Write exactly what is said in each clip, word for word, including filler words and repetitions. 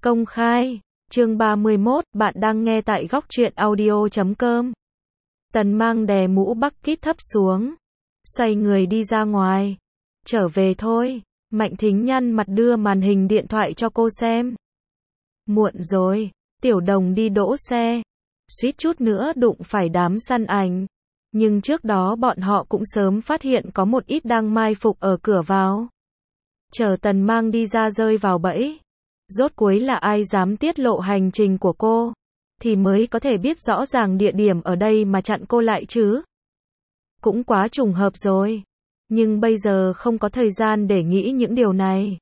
Công khai, chương ba mươi mốt, bạn đang nghe tại góc truyện audio chấm com. Tần Mang đè mũ bucket thấp xuống, xoay người đi ra ngoài. Trở về thôi, Mạnh Thính nhăn mặt đưa màn hình điện thoại cho cô xem. Muộn rồi, Tiểu Đồng đi đỗ xe, suýt chút nữa đụng phải đám săn ảnh. Nhưng trước đó bọn họ cũng sớm phát hiện có một ít đang mai phục ở cửa vào. Chờ Tần Mang đi ra rơi vào bẫy. Rốt cuối là ai dám tiết lộ hành trình của cô, thì mới có thể biết rõ ràng địa điểm ở đây mà chặn cô lại chứ. Cũng quá trùng hợp rồi. Nhưng bây giờ không có thời gian để nghĩ những điều này.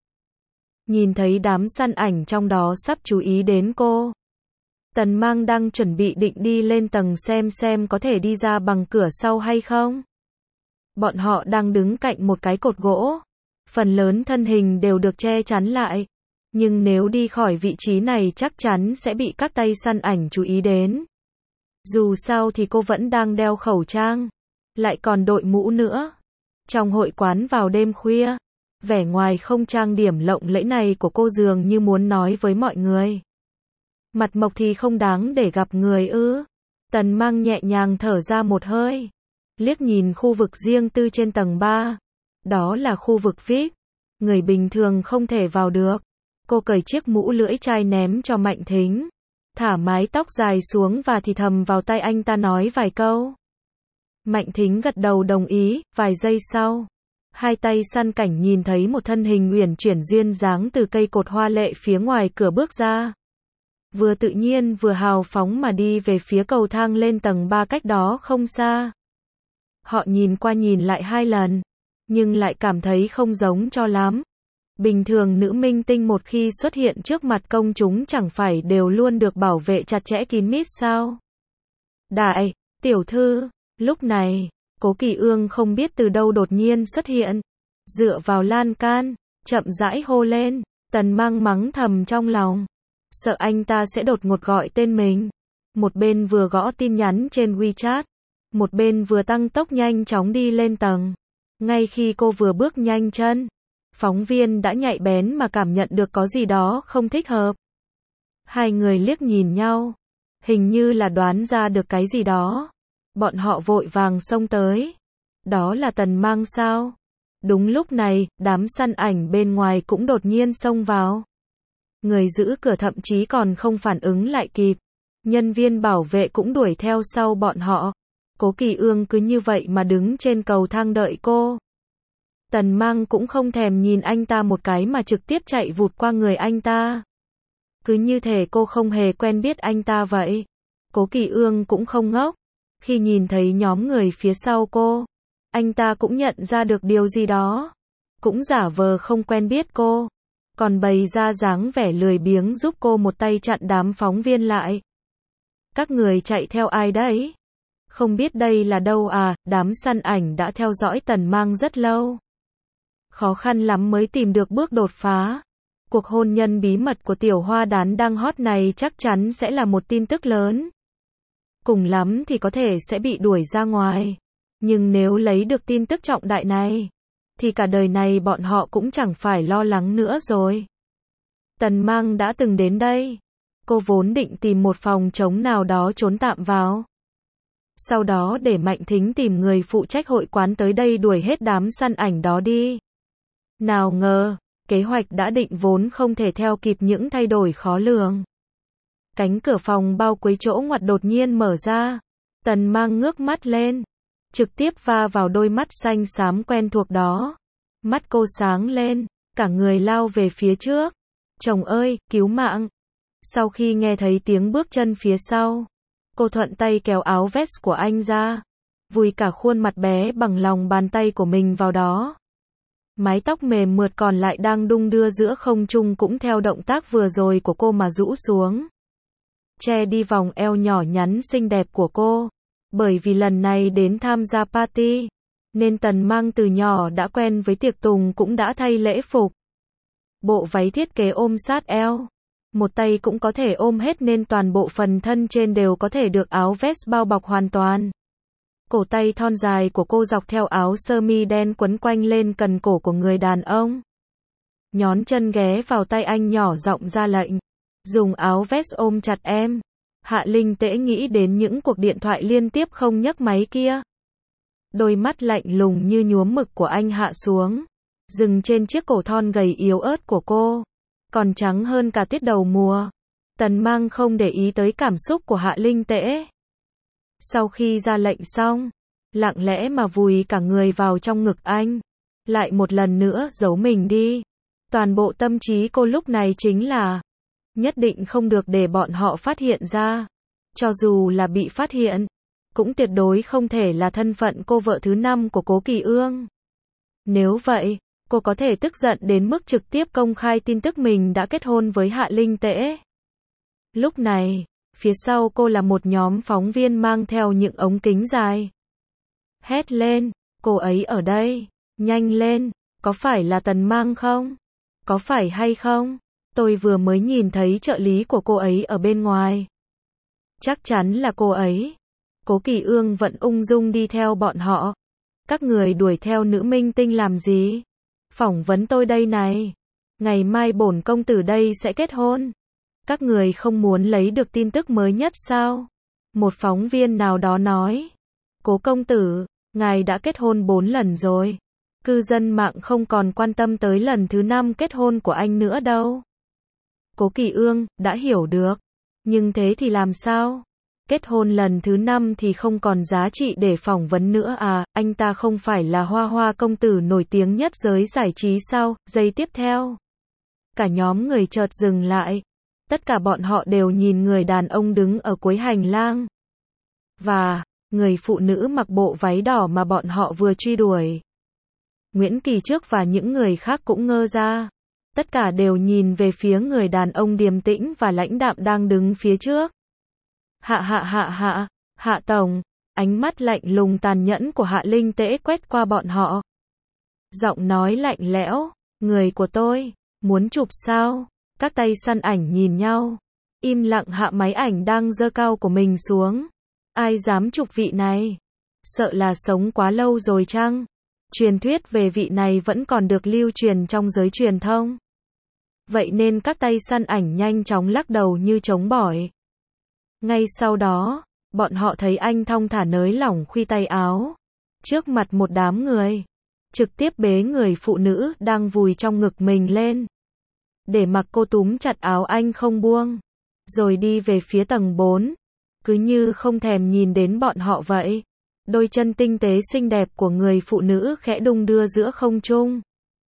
Nhìn thấy đám săn ảnh trong đó sắp chú ý đến cô. Tần Mang đang chuẩn bị định đi lên tầng xem xem có thể đi ra bằng cửa sau hay không. Bọn họ đang đứng cạnh một cái cột gỗ. Phần lớn thân hình đều được che chắn lại. Nhưng nếu đi khỏi vị trí này chắc chắn sẽ bị các tay săn ảnh chú ý đến. Dù sao thì cô vẫn đang đeo khẩu trang, lại còn đội mũ nữa. Trong hội quán vào đêm khuya, vẻ ngoài không trang điểm lộng lẫy này của cô dường như muốn nói với mọi người. Mặt mộc thì không đáng để gặp người ư. Tần Mang nhẹ nhàng thở ra một hơi. Liếc nhìn khu vực riêng tư trên tầng ba. Đó là khu vực vi ai pi. Người bình thường không thể vào được. Cô cởi chiếc mũ lưỡi chai ném cho Mạnh Thính. Thả mái tóc dài xuống và thì thầm vào tai anh ta nói vài câu. Mạnh Thính gật đầu đồng ý, vài giây sau. Hai tay săn cảnh nhìn thấy một thân hình uyển chuyển duyên dáng từ cây cột hoa lệ phía ngoài cửa bước ra. Vừa tự nhiên vừa hào phóng mà đi về phía cầu thang lên tầng ba cách đó không xa. Họ nhìn qua nhìn lại hai lần, nhưng lại cảm thấy không giống cho lắm. Bình thường nữ minh tinh một khi xuất hiện trước mặt công chúng chẳng phải đều luôn được bảo vệ chặt chẽ kín mít sao? Đại, tiểu thư, lúc này, Cố Kỳ Ương không biết từ đâu đột nhiên xuất hiện. Dựa vào lan can, chậm rãi hô lên, Tần Mang mắng thầm trong lòng. Sợ anh ta sẽ đột ngột gọi tên mình. Một bên vừa gõ tin nhắn trên WeChat, một bên vừa tăng tốc nhanh chóng đi lên tầng. Ngay khi cô vừa bước nhanh chân, phóng viên đã nhạy bén mà cảm nhận được có gì đó không thích hợp. Hai người liếc nhìn nhau, hình như là đoán ra được cái gì đó. Bọn họ vội vàng xông tới. Đó là Tần Mang sao? Đúng lúc này, đám săn ảnh bên ngoài cũng đột nhiên xông vào. Người giữ cửa thậm chí còn không phản ứng lại kịp. Nhân viên bảo vệ cũng đuổi theo sau bọn họ. Cố Kỳ Ương cứ như vậy mà đứng trên cầu thang đợi cô. Tần Mang cũng không thèm nhìn anh ta một cái mà trực tiếp chạy vụt qua người anh ta. Cứ như thể cô không hề quen biết anh ta vậy. Cố Kỳ Ương cũng không ngốc. Khi nhìn thấy nhóm người phía sau cô, anh ta cũng nhận ra được điều gì đó. Cũng giả vờ không quen biết cô. Còn bày ra dáng vẻ lười biếng giúp cô một tay chặn đám phóng viên lại. Các người chạy theo ai đấy? Không biết đây là đâu à? Đám săn ảnh đã theo dõi Tần Mang rất lâu. Khó khăn lắm mới tìm được bước đột phá. Cuộc hôn nhân bí mật của tiểu hoa đán đang hot này chắc chắn sẽ là một tin tức lớn. Cùng lắm thì có thể sẽ bị đuổi ra ngoài. Nhưng nếu lấy được tin tức trọng đại này, thì cả đời này bọn họ cũng chẳng phải lo lắng nữa rồi. Tần Mang đã từng đến đây. Cô vốn định tìm một phòng trống nào đó trốn tạm vào. Sau đó để Mạnh Thính tìm người phụ trách hội quán tới đây đuổi hết đám săn ảnh đó đi. Nào ngờ, kế hoạch đã định vốn không thể theo kịp những thay đổi khó lường. Cánh cửa phòng bao quấy chỗ ngoặt đột nhiên mở ra. Tần Mang ngước mắt lên, trực tiếp va vào đôi mắt xanh xám quen thuộc đó. Mắt cô sáng lên, cả người lao về phía trước. Chồng ơi, cứu mạng. Sau khi nghe thấy tiếng bước chân phía sau, cô thuận tay kéo áo vest của anh ra, vùi cả khuôn mặt bé bằng lòng bàn tay của mình vào đó. Mái tóc mềm mượt còn lại đang đung đưa giữa không trung cũng theo động tác vừa rồi của cô mà rũ xuống. Che đi vòng eo nhỏ nhắn xinh đẹp của cô. Bởi vì lần này đến tham gia party, nên Tần Mang từ nhỏ đã quen với tiệc tùng cũng đã thay lễ phục. Bộ váy thiết kế ôm sát eo. Một tay cũng có thể ôm hết nên toàn bộ phần thân trên đều có thể được áo vest bao bọc hoàn toàn. Cổ tay thon dài của cô dọc theo áo sơ mi đen quấn quanh lên cần cổ của người đàn ông. Nhón chân ghé vào tay anh nhỏ giọng ra lệnh. Dùng áo vest ôm chặt em. Hạ Linh Tễ nghĩ đến những cuộc điện thoại liên tiếp không nhấc máy kia. Đôi mắt lạnh lùng như nhuốm mực của anh hạ xuống, dừng trên chiếc cổ thon gầy yếu ớt của cô, còn trắng hơn cả tiết đầu mùa. Tần Mang không để ý tới cảm xúc của Hạ Linh Tễ. Sau khi ra lệnh xong, lặng lẽ mà vùi cả người vào trong ngực anh, lại một lần nữa giấu mình đi. Toàn bộ tâm trí cô lúc này chính là nhất định không được để bọn họ phát hiện ra. Cho dù là bị phát hiện, cũng tuyệt đối không thể là thân phận cô vợ thứ năm của Cố Kỳ Ương. Nếu vậy, cô có thể tức giận đến mức trực tiếp công khai tin tức mình đã kết hôn với Hạ Linh Tễ. Lúc này, phía sau cô là một nhóm phóng viên mang theo những ống kính dài. Hét lên, cô ấy ở đây, nhanh lên, có phải là Tần Mang không? Có phải hay không? Tôi vừa mới nhìn thấy trợ lý của cô ấy ở bên ngoài. Chắc chắn là cô ấy. Cố Kỳ Ương vẫn ung dung đi theo bọn họ. Các người đuổi theo nữ minh tinh làm gì? Phỏng vấn tôi đây này. Ngày mai bổn công tử đây sẽ kết hôn. Các người không muốn lấy được tin tức mới nhất sao? Một phóng viên nào đó nói. Cố công tử, ngài đã kết hôn bốn lần rồi. Cư dân mạng không còn quan tâm tới lần thứ năm kết hôn của anh nữa đâu. Cố Kỳ Ương, đã hiểu được. Nhưng thế thì làm sao? Kết hôn lần thứ năm thì không còn giá trị để phỏng vấn nữa à, anh ta không phải là hoa hoa công tử nổi tiếng nhất giới giải trí sao? Giây tiếp theo, cả nhóm người chợt dừng lại. Tất cả bọn họ đều nhìn người đàn ông đứng ở cuối hành lang. Và, người phụ nữ mặc bộ váy đỏ mà bọn họ vừa truy đuổi. Nguyễn Kỳ Trước và những người khác cũng ngơ ra. Tất cả đều nhìn về phía người đàn ông điềm tĩnh và lãnh đạm đang đứng phía trước. Hạ hạ hạ hạ, Hạ Tổng, ánh mắt lạnh lùng tàn nhẫn của Hạ Linh Tễ quét qua bọn họ. Giọng nói lạnh lẽo, người của tôi, muốn chụp sao? Các tay săn ảnh nhìn nhau, im lặng hạ máy ảnh đang giơ cao của mình xuống. Ai dám chụp vị này? Sợ là sống quá lâu rồi chăng? Truyền thuyết về vị này vẫn còn được lưu truyền trong giới truyền thông. Vậy nên các tay săn ảnh nhanh chóng lắc đầu như chống bỏi. Ngay sau đó, bọn họ thấy anh thong thả nới lỏng khuy tay áo, trước mặt một đám người, trực tiếp bế người phụ nữ đang vùi trong ngực mình lên, để mặc cô túm chặt áo anh không buông, rồi đi về phía tầng bốn, cứ như không thèm nhìn đến bọn họ vậy. Đôi chân tinh tế xinh đẹp của người phụ nữ khẽ đung đưa giữa không trung,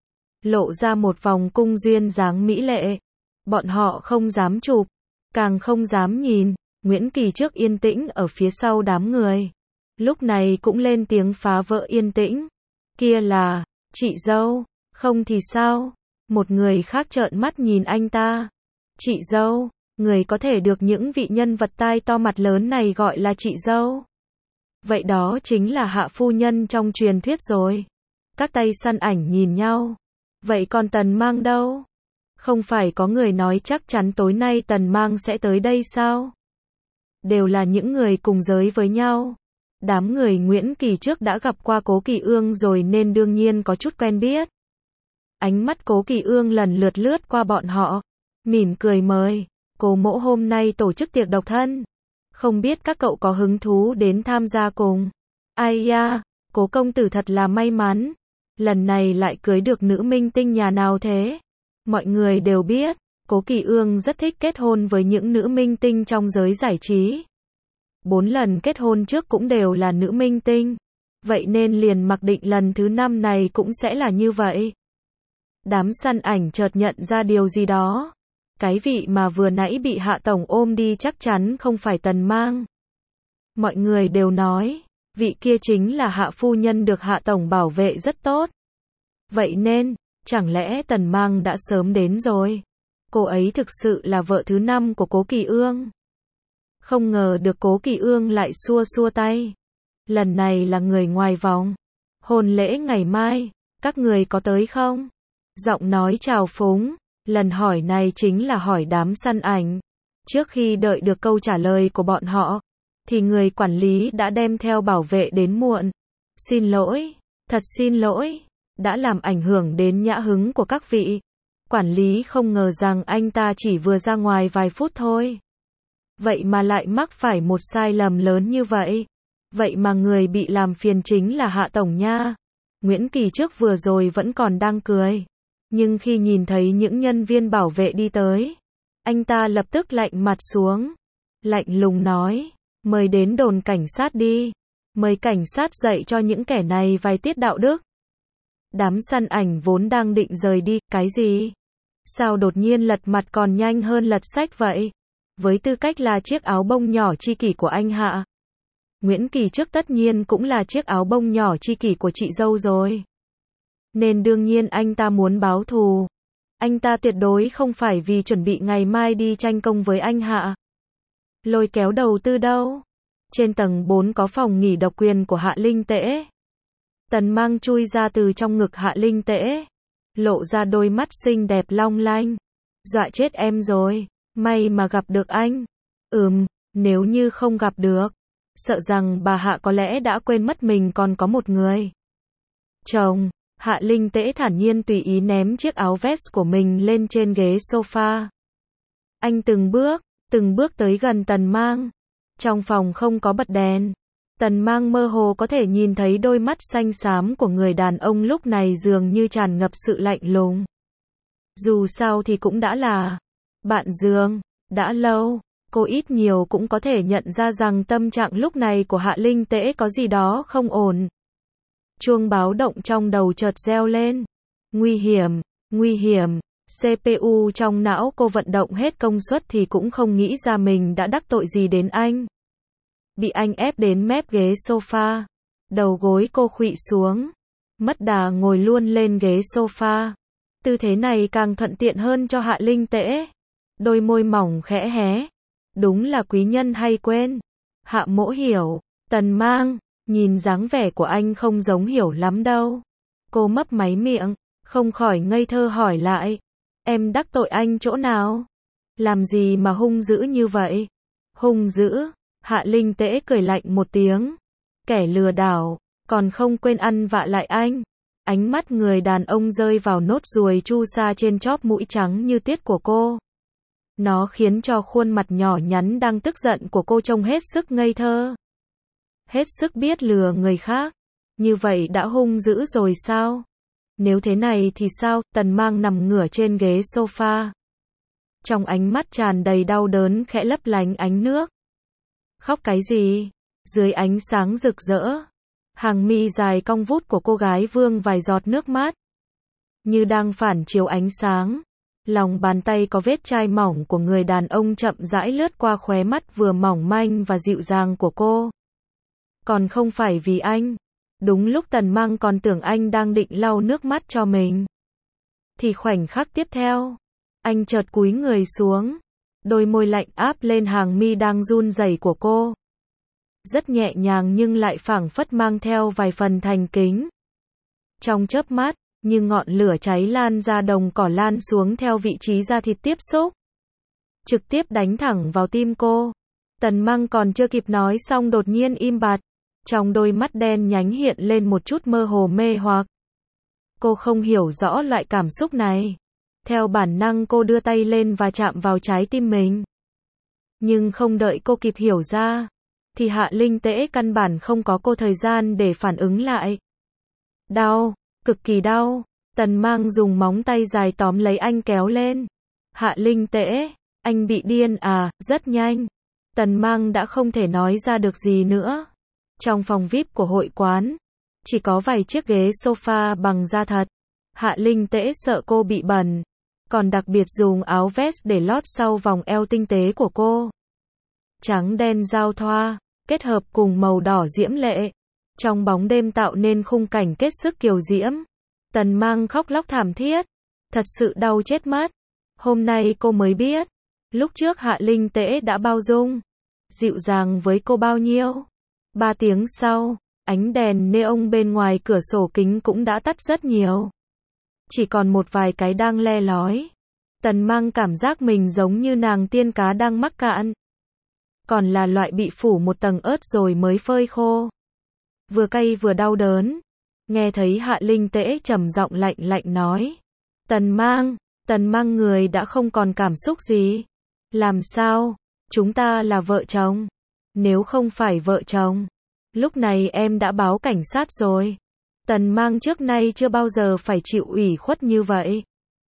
lộ ra một vòng cung duyên dáng mỹ lệ. Bọn họ không dám chụp, càng không dám nhìn. Nguyễn Kỳ Trước yên tĩnh ở phía sau đám người, lúc này cũng lên tiếng phá vỡ yên tĩnh. Kia là, chị dâu, không thì sao? Một người khác trợn mắt nhìn anh ta. Chị dâu, người có thể được những vị nhân vật tai to mặt lớn này gọi là chị dâu. Vậy đó chính là Hạ phu nhân trong truyền thuyết rồi. Các tay săn ảnh nhìn nhau. Vậy còn Tần Mang đâu? Không phải có người nói chắc chắn tối nay Tần Mang sẽ tới đây sao? Đều là những người cùng giới với nhau. Đám người Nguyễn Kỳ Trước đã gặp qua Cố Kỳ Ương rồi nên đương nhiên có chút quen biết. Ánh mắt Cố Kỳ Ương lần lượt lướt qua bọn họ, mỉm cười mời. Cố mỗ hôm nay tổ chức tiệc độc thân. Không biết các cậu có hứng thú đến tham gia cùng. Ai da, Cố công tử thật là may mắn. Lần này lại cưới được nữ minh tinh nhà nào thế? Mọi người đều biết, Cố Kỳ Ương rất thích kết hôn với những nữ minh tinh trong giới giải trí. Bốn lần kết hôn trước cũng đều là nữ minh tinh. Vậy nên liền mặc định lần thứ năm này cũng sẽ là như vậy. Đám săn ảnh chợt nhận ra điều gì đó. Cái vị mà vừa nãy bị Hạ Tổng ôm đi chắc chắn không phải Tần Mang. Mọi người đều nói, vị kia chính là Hạ phu nhân được Hạ Tổng bảo vệ rất tốt. Vậy nên, chẳng lẽ Tần Mang đã sớm đến rồi? Cô ấy thực sự là vợ thứ năm của Cố Kỳ Ương. Không ngờ được Cố Kỳ Ương lại xua xua tay. Lần này là người ngoài vòng. Hôn lễ ngày mai, các người có tới không? Giọng nói trào phúng. Lần hỏi này chính là hỏi đám săn ảnh. Trước khi đợi được câu trả lời của bọn họ, thì người quản lý đã đem theo bảo vệ đến muộn. Xin lỗi, thật xin lỗi, đã làm ảnh hưởng đến nhã hứng của các vị. Quản lý không ngờ rằng anh ta chỉ vừa ra ngoài vài phút thôi. Vậy mà lại mắc phải một sai lầm lớn như vậy. Vậy mà người bị làm phiền chính là Hạ Tổng nha. Nguyễn Kỳ trước vừa rồi vẫn còn đang cười. Nhưng khi nhìn thấy những nhân viên bảo vệ đi tới, anh ta lập tức lạnh mặt xuống. Lạnh lùng nói, mời đến đồn cảnh sát đi. Mời cảnh sát dạy cho những kẻ này vài tiết đạo đức. Đám săn ảnh vốn đang định rời đi, cái gì? Sao đột nhiên lật mặt còn nhanh hơn lật sách vậy? Với tư cách là chiếc áo bông nhỏ chi kỷ của anh Hạ, Nguyễn Kỳ trước tất nhiên cũng là chiếc áo bông nhỏ chi kỷ của chị dâu rồi. Nên đương nhiên anh ta muốn báo thù. Anh ta tuyệt đối không phải vì chuẩn bị ngày mai đi tranh công với anh Hạ. Lôi kéo đầu tư đâu. Trên tầng bốn có phòng nghỉ độc quyền của Hạ Linh Tễ. Tần Mang chui ra từ trong ngực Hạ Linh Tễ, lộ ra đôi mắt xinh đẹp long lanh. Dọa chết em rồi, may mà gặp được anh. Ừm, nếu như không gặp được, sợ rằng bà Hạ có lẽ đã quên mất mình còn có một người chồng. Hạ Linh Tễ thản nhiên tùy ý ném chiếc áo vest của mình lên trên ghế sofa. Anh từng bước, từng bước tới gần Tần Mang. Trong phòng không có bật đèn. Tần Mang mơ hồ có thể nhìn thấy đôi mắt xanh xám của người đàn ông lúc này dường như tràn ngập sự lạnh lùng. Dù sao thì cũng đã là bạn giường, đã lâu, cô ít nhiều cũng có thể nhận ra rằng tâm trạng lúc này của Hạ Linh Tễ có gì đó không ổn. Chuông báo động trong đầu chợt reo lên. Nguy hiểm, nguy hiểm. xê pê u trong não cô vận động hết công suất thì cũng không nghĩ ra mình đã đắc tội gì đến anh. Bị anh ép đến mép ghế sofa. Đầu gối cô khuỵu xuống. Mất đà ngồi luôn lên ghế sofa. Tư thế này càng thuận tiện hơn cho Hạ Linh Tễ. Đôi môi mỏng khẽ hé. Đúng là quý nhân hay quên. Hạ Mỗ hiểu. Tần Mang, nhìn dáng vẻ của anh không giống hiểu lắm đâu. Cô mấp máy miệng, không khỏi ngây thơ hỏi lại. Em đắc tội anh chỗ nào? Làm gì mà hung dữ như vậy? Hung dữ? Hạ Linh Tễ cười lạnh một tiếng. Kẻ lừa đảo, còn không quên ăn vạ lại anh. Ánh mắt người đàn ông rơi vào nốt ruồi chu sa trên chóp mũi trắng như tiết của cô. Nó khiến cho khuôn mặt nhỏ nhắn đang tức giận của cô trông hết sức ngây thơ. Hết sức biết lừa người khác. Như vậy đã hung dữ rồi sao? Nếu thế này thì sao? Tần Mang nằm ngửa trên ghế sofa. Trong ánh mắt tràn đầy đau đớn khẽ lấp lánh ánh nước. Khóc cái gì? Dưới ánh sáng rực rỡ, hàng mi dài cong vút của cô gái vương vài giọt nước mắt. Như đang phản chiếu ánh sáng. Lòng bàn tay có vết chai mỏng của người đàn ông chậm rãi lướt qua khóe mắt vừa mỏng manh và dịu dàng của cô. Còn không phải vì anh. Đúng lúc Tần Mang còn tưởng anh đang định lau nước mắt cho mình. Thì khoảnh khắc tiếp theo, anh chợt cúi người xuống. Đôi môi lạnh áp lên hàng mi đang run rẩy của cô. Rất nhẹ nhàng nhưng lại phảng phất mang theo vài phần thành kính. Trong chớp mắt, như ngọn lửa cháy lan ra đồng cỏ lan xuống theo vị trí da thịt tiếp xúc. Trực tiếp đánh thẳng vào tim cô. Tần Mang còn chưa kịp nói xong đột nhiên im bặt. Trong đôi mắt đen nhánh hiện lên một chút mơ hồ mê hoặc. Cô không hiểu rõ loại cảm xúc này. Theo bản năng cô đưa tay lên và chạm vào trái tim mình. Nhưng không đợi cô kịp hiểu ra, thì Hạ Linh Tễ căn bản không có cô thời gian để phản ứng lại. Đau, cực kỳ đau. Tần Mang dùng móng tay dài tóm lấy anh kéo lên. Hạ Linh Tễ, anh bị điên à? Rất nhanh. Tần Mang đã không thể nói ra được gì nữa. Trong phòng vi ai pi của hội quán, chỉ có vài chiếc ghế sofa bằng da thật. Hạ Linh Tễ sợ cô bị bẩn, còn đặc biệt dùng áo vest để lót sau vòng eo tinh tế của cô. Trắng đen giao thoa, kết hợp cùng màu đỏ diễm lệ. Trong bóng đêm tạo nên khung cảnh kết sức kiều diễm. Tần Mang khóc lóc thảm thiết. Thật sự đau chết mất. Hôm nay cô mới biết. Lúc trước Hạ Linh Tễ đã bao dung, dịu dàng với cô bao nhiêu. Ba tiếng sau, ánh đèn neon bên ngoài cửa sổ kính cũng đã tắt rất nhiều. Chỉ còn một vài cái đang le lói. Tần Mang cảm giác mình giống như nàng tiên cá đang mắc cạn. Còn là loại bị phủ một tầng ớt rồi mới phơi khô. Vừa cay vừa đau đớn. Nghe thấy Hạ Linh Tễ trầm giọng lạnh lạnh nói. Tần Mang, Tần Mang người đã không còn cảm xúc gì. Làm sao? Chúng ta là vợ chồng. Nếu không phải vợ chồng, lúc này em đã báo cảnh sát rồi. Tần Mang trước nay chưa bao giờ phải chịu ủy khuất như vậy.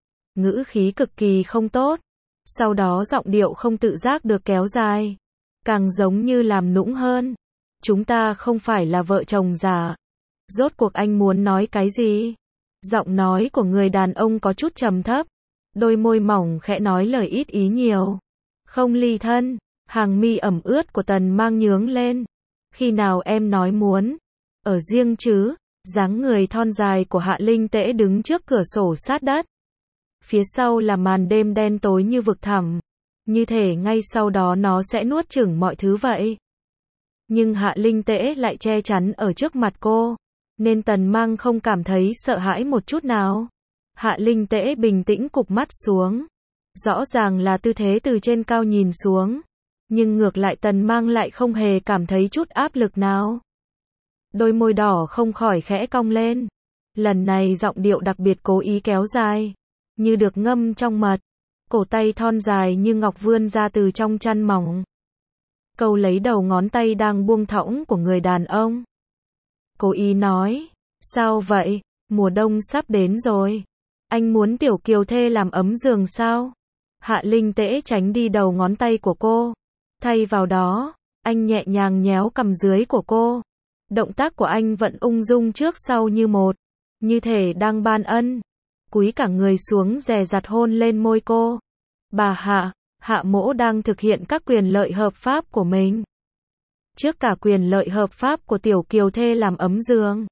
Ngữ khí cực kỳ không tốt. Sau đó giọng điệu không tự giác được kéo dài. Càng giống như làm nũng hơn. Chúng ta không phải là vợ chồng giả. Rốt cuộc anh muốn nói cái gì? Giọng nói của người đàn ông có chút trầm thấp. Đôi môi mỏng khẽ nói lời ít ý nhiều. Không ly thân. Hàng mi ẩm ướt của Tần Mang nhướng lên. Khi nào em nói muốn? Ở riêng chứ? Dáng người thon dài của Hạ Linh Tễ đứng trước cửa sổ sát đất. Phía sau là màn đêm đen tối như vực thẳm. Như thể ngay sau đó nó sẽ nuốt chửng mọi thứ vậy. Nhưng Hạ Linh Tễ lại che chắn ở trước mặt cô. Nên Tần Mang không cảm thấy sợ hãi một chút nào. Hạ Linh Tễ bình tĩnh cụp mắt xuống. Rõ ràng là tư thế từ trên cao nhìn xuống. Nhưng ngược lại Tần Mang lại không hề cảm thấy chút áp lực nào. Đôi môi đỏ không khỏi khẽ cong lên. Lần này giọng điệu đặc biệt cố ý kéo dài. Như được ngâm trong mật. Cổ tay thon dài như ngọc vươn ra từ trong chăn mỏng. Câu lấy đầu ngón tay đang buông thõng của người đàn ông. Cố ý nói. Sao vậy? Mùa đông sắp đến rồi. Anh muốn Tiểu Kiều Thê làm ấm giường sao? Hạ Linh Tễ tránh đi đầu ngón tay của cô. Thay vào đó, anh nhẹ nhàng nhéo cằm dưới của cô. Động tác của anh vẫn ung dung trước sau như một. Như thể đang ban ân. Cúi cả người xuống dè dặt hôn lên môi cô. Bà Hạ, Hạ Mỗ đang thực hiện các quyền lợi hợp pháp của mình. Trước cả quyền lợi hợp pháp của Tiểu Kiều Thê làm ấm giường.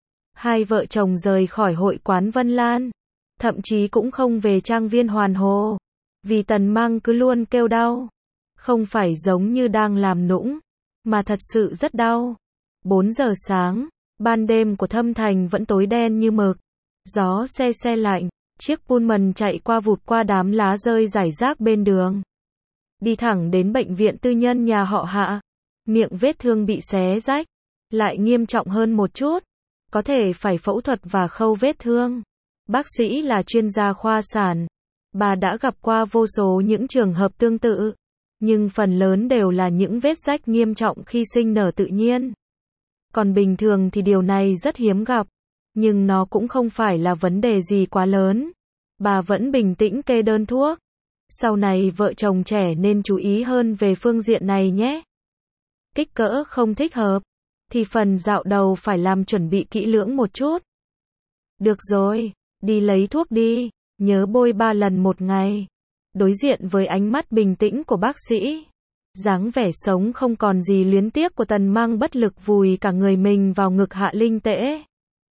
Hai vợ chồng rời khỏi hội quán Vân Lan. Thậm chí cũng không về trang viên Hoàn Hồ. Vì Tần Mang cứ luôn kêu đau. Không phải giống như đang làm nũng, mà thật sự rất đau. bốn giờ sáng, ban đêm của Thâm Thành vẫn tối đen như mực. Gió se se lạnh, chiếc Pullman chạy qua vụt qua đám lá rơi rải rác bên đường. Đi thẳng đến bệnh viện tư nhân nhà họ Hạ. Miệng vết thương bị xé rách, lại nghiêm trọng hơn một chút. Có thể phải phẫu thuật và khâu vết thương. Bác sĩ là chuyên gia khoa sản. Bà đã gặp qua vô số những trường hợp tương tự. Nhưng phần lớn đều là những vết rách nghiêm trọng khi sinh nở tự nhiên. Còn bình thường thì điều này rất hiếm gặp. Nhưng nó cũng không phải là vấn đề gì quá lớn. Bà vẫn bình tĩnh kê đơn thuốc. Sau này vợ chồng trẻ nên chú ý hơn về phương diện này nhé. Kích cỡ không thích hợp. Thì phần dạo đầu phải làm chuẩn bị kỹ lưỡng một chút. Được rồi, đi lấy thuốc đi. Nhớ bôi ba lần một ngày. Đối diện với ánh mắt bình tĩnh của bác sĩ. Dáng vẻ sống không còn gì luyến tiếc của Tần Mang bất lực vùi cả người mình vào ngực Hạ Linh Tễ.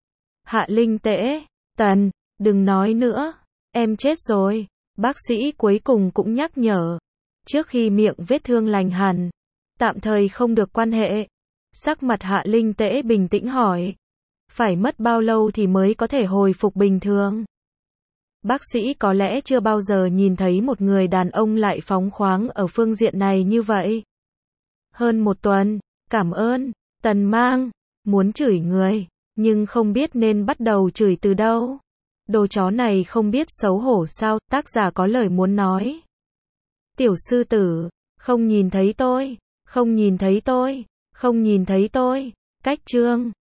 Hạ Linh Tễ, Tần, đừng nói nữa. Em chết rồi. Bác sĩ cuối cùng cũng nhắc nhở. Trước khi miệng vết thương lành hẳn. Tạm thời không được quan hệ. Sắc mặt Hạ Linh Tễ bình tĩnh hỏi. Phải mất bao lâu thì mới có thể hồi phục bình thường? Bác sĩ có lẽ chưa bao giờ nhìn thấy một người đàn ông lại phóng khoáng ở phương diện này như vậy. Hơn một tuần, cảm ơn. Tần Mang, muốn chửi người, nhưng không biết nên bắt đầu chửi từ đâu. Đồ chó này không biết xấu hổ sao, tác giả có lời muốn nói. Tiểu sư tử, không nhìn thấy tôi, không nhìn thấy tôi, không nhìn thấy tôi. Cách chương